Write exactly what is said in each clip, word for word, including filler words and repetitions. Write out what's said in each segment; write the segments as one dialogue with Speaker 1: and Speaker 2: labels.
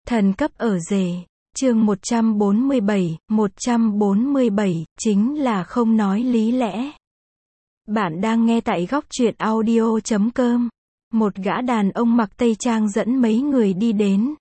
Speaker 1: Thần cấp ở rể. Chương một trăm bốn mươi bảy, một trăm bốn mươi bảy, chính là không nói lý lẽ. Bạn đang nghe tại góc truyện audio chấm com. Một gã đàn ông mặc tây trang dẫn mấy người đi đến.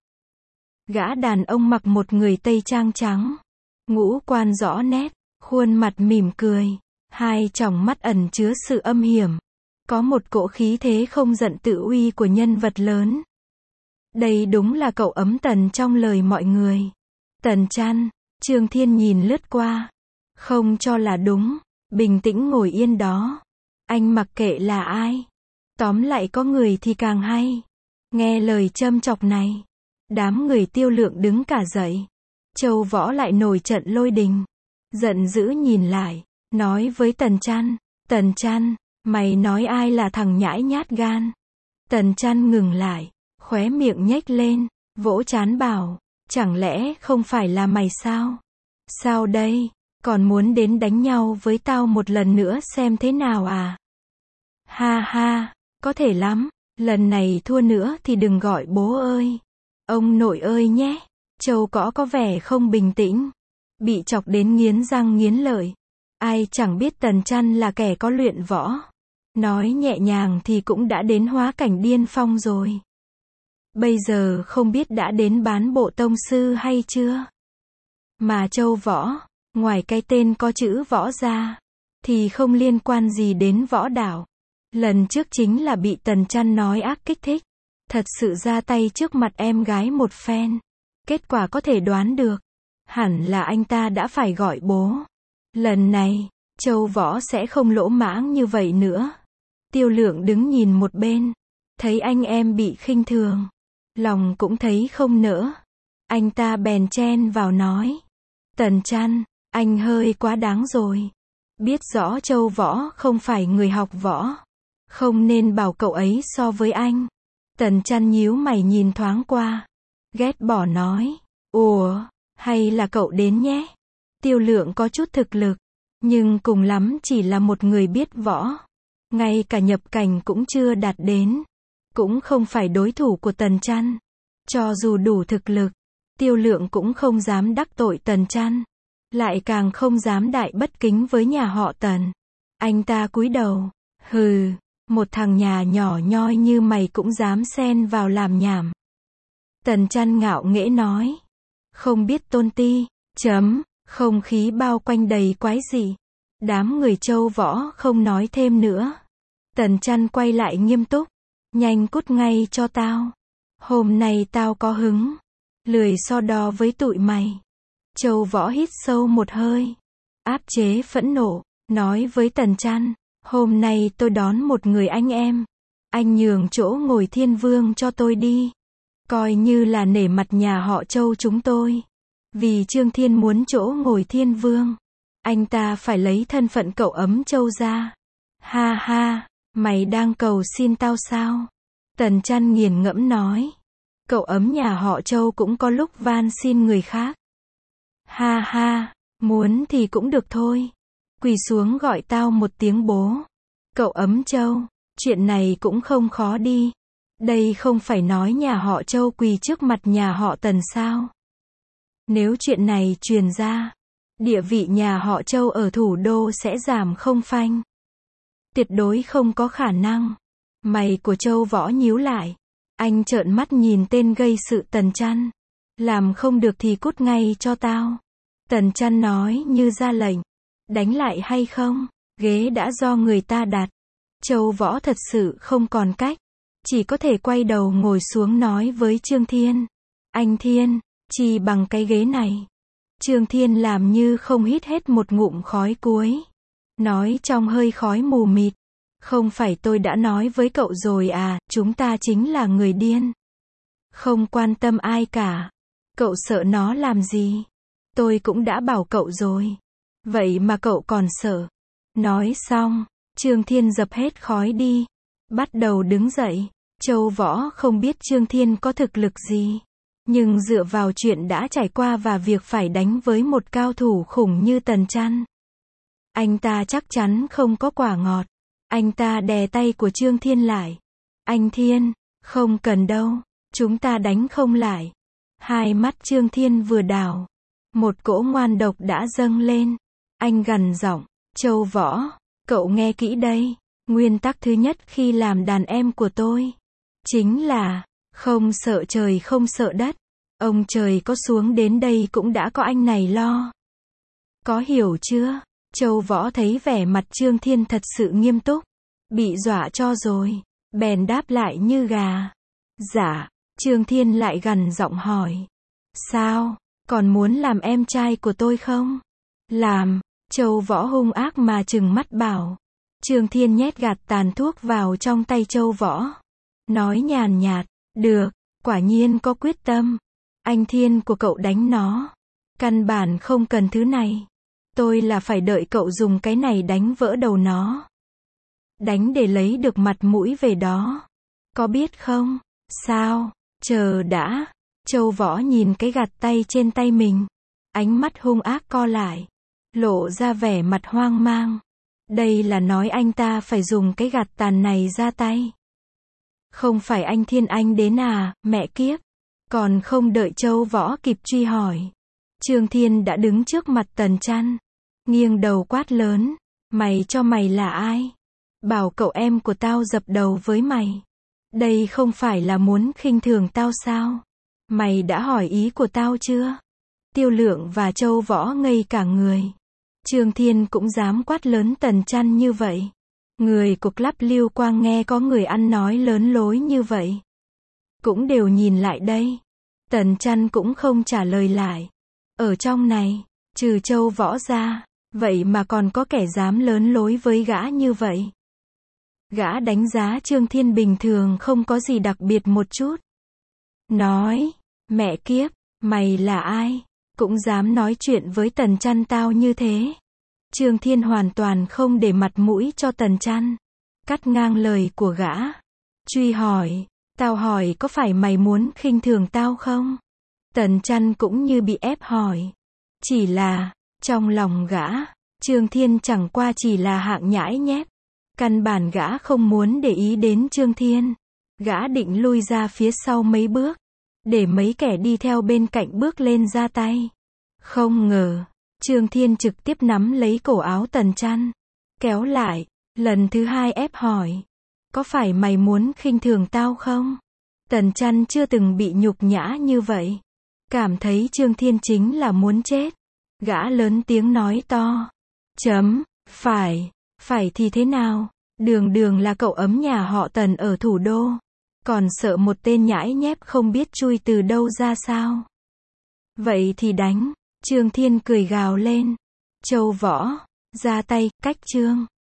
Speaker 1: Gã đàn ông mặc một người tây trang trắng, ngũ quan rõ nét, khuôn mặt mỉm cười, hai tròng mắt ẩn chứa sự âm hiểm, có một cỗ khí thế không giận tự uy của nhân vật lớn. Đây đúng là cậu ấm Tần trong lời mọi người. Tần Chăn. Trương Thiên nhìn lướt qua, không cho là đúng, bình tĩnh ngồi yên đó. Anh mặc kệ là ai, tóm lại có người thì càng hay. Nghe lời châm chọc này, đám người Tiêu Lượng đứng cả dậy. Châu Võ lại nổi trận lôi đình, giận dữ nhìn lại, nói với Tần Chăn, Tần Chăn, mày nói ai là thằng nhãi nhát gan? Tần Chăn ngừng lại, khóe miệng nhếch lên, vỗ trán bảo, chẳng lẽ không phải là mày sao? Sao đây, còn muốn đến đánh nhau với tao một lần nữa xem thế nào à? Ha ha, có thể lắm, lần này thua nữa thì đừng gọi bố ơi, ông nội ơi nhé. Châu Cõ có vẻ không bình tĩnh, bị chọc đến nghiến răng nghiến lợi. Ai chẳng biết Tần Chăn là kẻ có luyện võ, nói nhẹ nhàng thì cũng đã đến hóa cảnh điên phong rồi. Bây giờ không biết đã đến bán bộ tông sư hay chưa. Mà Châu Võ, ngoài cái tên có chữ võ ra, thì không liên quan gì đến võ đạo. Lần trước chính là bị Tần Chăn nói ác kích thích, thật sự ra tay trước mặt em gái một phen. Kết quả có thể đoán được, hẳn là anh ta đã phải gọi bố. Lần này, Châu Võ sẽ không lỗ mãng như vậy nữa. Tiêu Lượng đứng nhìn một bên, thấy anh em bị khinh thường, lòng cũng thấy không nỡ. Anh ta bèn chen vào nói, Tần Chăn, anh hơi quá đáng rồi. Biết rõ Châu Võ không phải người học võ, không nên bảo cậu ấy so với anh. Tần Chăn nhíu mày nhìn thoáng qua, ghét bỏ nói, ủa, hay là cậu đến nhé. Tiêu Lượng có chút thực lực, nhưng cùng lắm chỉ là một người biết võ, ngay cả nhập cảnh cũng chưa đạt đến, cũng không phải đối thủ của Tần Chăn. Cho dù đủ thực lực, Tiêu Lượng cũng không dám đắc tội Tần Chăn, lại càng không dám đại bất kính với nhà họ Tần. Anh ta cúi đầu, hừ, một thằng nhà nhỏ nhoi như mày cũng dám xen vào làm nhảm. Tần Chăn ngạo nghễ nói, không biết tôn ti, chấm, không khí bao quanh đầy quái dị. Đám người Châu Võ không nói thêm nữa. Tần Chăn quay lại nghiêm túc, nhanh cút ngay cho tao. Hôm nay tao có hứng, lười so đo với tụi mày. Châu Võ hít sâu một hơi, áp chế phẫn nộ, nói với Tần Chăn, hôm nay tôi đón một người anh em, anh nhường chỗ ngồi Thiên Vương cho tôi đi. Coi như là nể mặt nhà họ Châu chúng tôi. Vì Trương Thiên muốn chỗ ngồi Thiên Vương, anh ta phải lấy thân phận cậu ấm Châu ra. Ha ha, mày đang cầu xin tao sao? Tần Chăn nghiền ngẫm nói, cậu ấm nhà họ Châu cũng có lúc van xin người khác. Ha ha, muốn thì cũng được thôi. Quỳ xuống gọi tao một tiếng bố. Cậu ấm Châu, chuyện này cũng không khó đi. Đây không phải nói nhà họ Châu quỳ trước mặt nhà họ Tần sao? Nếu chuyện này truyền ra, địa vị nhà họ Châu ở thủ đô sẽ giảm không phanh. Tuyệt đối không có khả năng. Mày của Châu Võ nhíu lại. Anh trợn mắt nhìn tên gây sự Tần Chăn. Làm không được thì cút ngay cho tao. Tần Chăn nói như ra lệnh. Đánh lại hay không? Ghế đã do người ta đặt. Châu Võ thật sự không còn cách, chỉ có thể quay đầu ngồi xuống nói với Trương Thiên. Anh Thiên, chỉ bằng cái ghế này. Trương Thiên làm như không hít hết một ngụm khói cuối. Nói trong hơi khói mù mịt. Không phải tôi đã nói với cậu rồi à, chúng ta chính là người điên. Không quan tâm ai cả. Cậu sợ nó làm gì? Tôi cũng đã bảo cậu rồi. Vậy mà cậu còn sợ. Nói xong, Trương Thiên dập hết khói đi. Bắt đầu đứng dậy. Châu Võ không biết Trương Thiên có thực lực gì. Nhưng dựa vào chuyện đã trải qua và việc phải đánh với một cao thủ khủng như Tần Chăn, anh ta chắc chắn không có quả ngọt. Anh ta đè tay của Trương Thiên lại. Anh Thiên, không cần đâu, chúng ta đánh không lại. Hai mắt Trương Thiên vừa đảo, một cỗ ngoan độc đã dâng lên. Anh gằn giọng, Châu Võ, cậu nghe kỹ đây. Nguyên tắc thứ nhất khi làm đàn em của tôi, chính là, không sợ trời không sợ đất. Ông trời có xuống đến đây cũng đã có anh này lo. Có hiểu chưa? Châu Võ thấy vẻ mặt Trương Thiên thật sự nghiêm túc. Bị dọa cho rồi. Bèn đáp lại như gà. Dạ. Trương Thiên lại gằn giọng hỏi. Sao? Còn muốn làm em trai của tôi không? Làm. Châu Võ hung ác mà trừng mắt bảo. Trương Thiên nhét gạt tàn thuốc vào trong tay Châu Võ. Nói nhàn nhạt. Được. Quả nhiên có quyết tâm. Anh Thiên của cậu đánh nó. Căn bản không cần thứ này. Tôi là phải đợi cậu dùng cái này đánh vỡ đầu nó. Đánh để lấy được mặt mũi về đó. Có biết không? Sao? Chờ đã. Châu Võ nhìn cái gạt tay trên tay mình. Ánh mắt hung ác co lại. Lộ ra vẻ mặt hoang mang. Đây là nói anh ta phải dùng cái gạt tàn này ra tay. Không phải anh Thiên anh đến à, mẹ kiếp. Còn không đợi Châu Võ kịp truy hỏi. Trương Thiên đã đứng trước mặt Tần Chăn. Nghiêng đầu quát lớn. Mày cho mày là ai? Bảo cậu em của tao dập đầu với mày. Đây không phải là muốn khinh thường tao sao? Mày đã hỏi ý của tao chưa? Tiêu Lượng và Châu Võ ngây cả người. Trương Thiên cũng dám quát lớn Tần Chăn như vậy. Người của Club Lưu Quang nghe có người ăn nói lớn lối như vậy. Cũng đều nhìn lại đây. Tần Chăn cũng không trả lời lại. Ở trong này, trừ Châu Võ ra, vậy mà còn có kẻ dám lớn lối với gã như vậy. Gã đánh giá Trương Thiên bình thường không có gì đặc biệt một chút. Nói, mẹ kiếp, mày là ai? Cũng dám nói chuyện với Tần Chăn tao như thế. Trương Thiên hoàn toàn không để mặt mũi cho Tần Chăn. Cắt ngang lời của gã. Truy hỏi, tao hỏi có phải mày muốn khinh thường tao không? Tần Chăn cũng như bị ép hỏi. Chỉ là, trong lòng gã, Trương Thiên chẳng qua chỉ là hạng nhãi nhép. Căn bản gã không muốn để ý đến Trương Thiên. Gã định lui ra phía sau mấy bước. Để mấy kẻ đi theo bên cạnh bước lên ra tay. Không ngờ, Trương Thiên trực tiếp nắm lấy cổ áo Tần Chăn. Kéo lại, lần thứ hai ép hỏi. Có phải mày muốn khinh thường tao không? Tần Chăn chưa từng bị nhục nhã như vậy. Cảm thấy Trương Thiên chính là muốn chết. Gã lớn tiếng nói to. Chấm, phải, phải thì thế nào? Đường đường là cậu ấm nhà họ Tần ở thủ đô. Còn sợ một tên nhãi nhép không biết chui từ đâu ra sao? Vậy thì đánh. Trương Thiên cười gào lên. Châu Võ, ra tay, cách Trương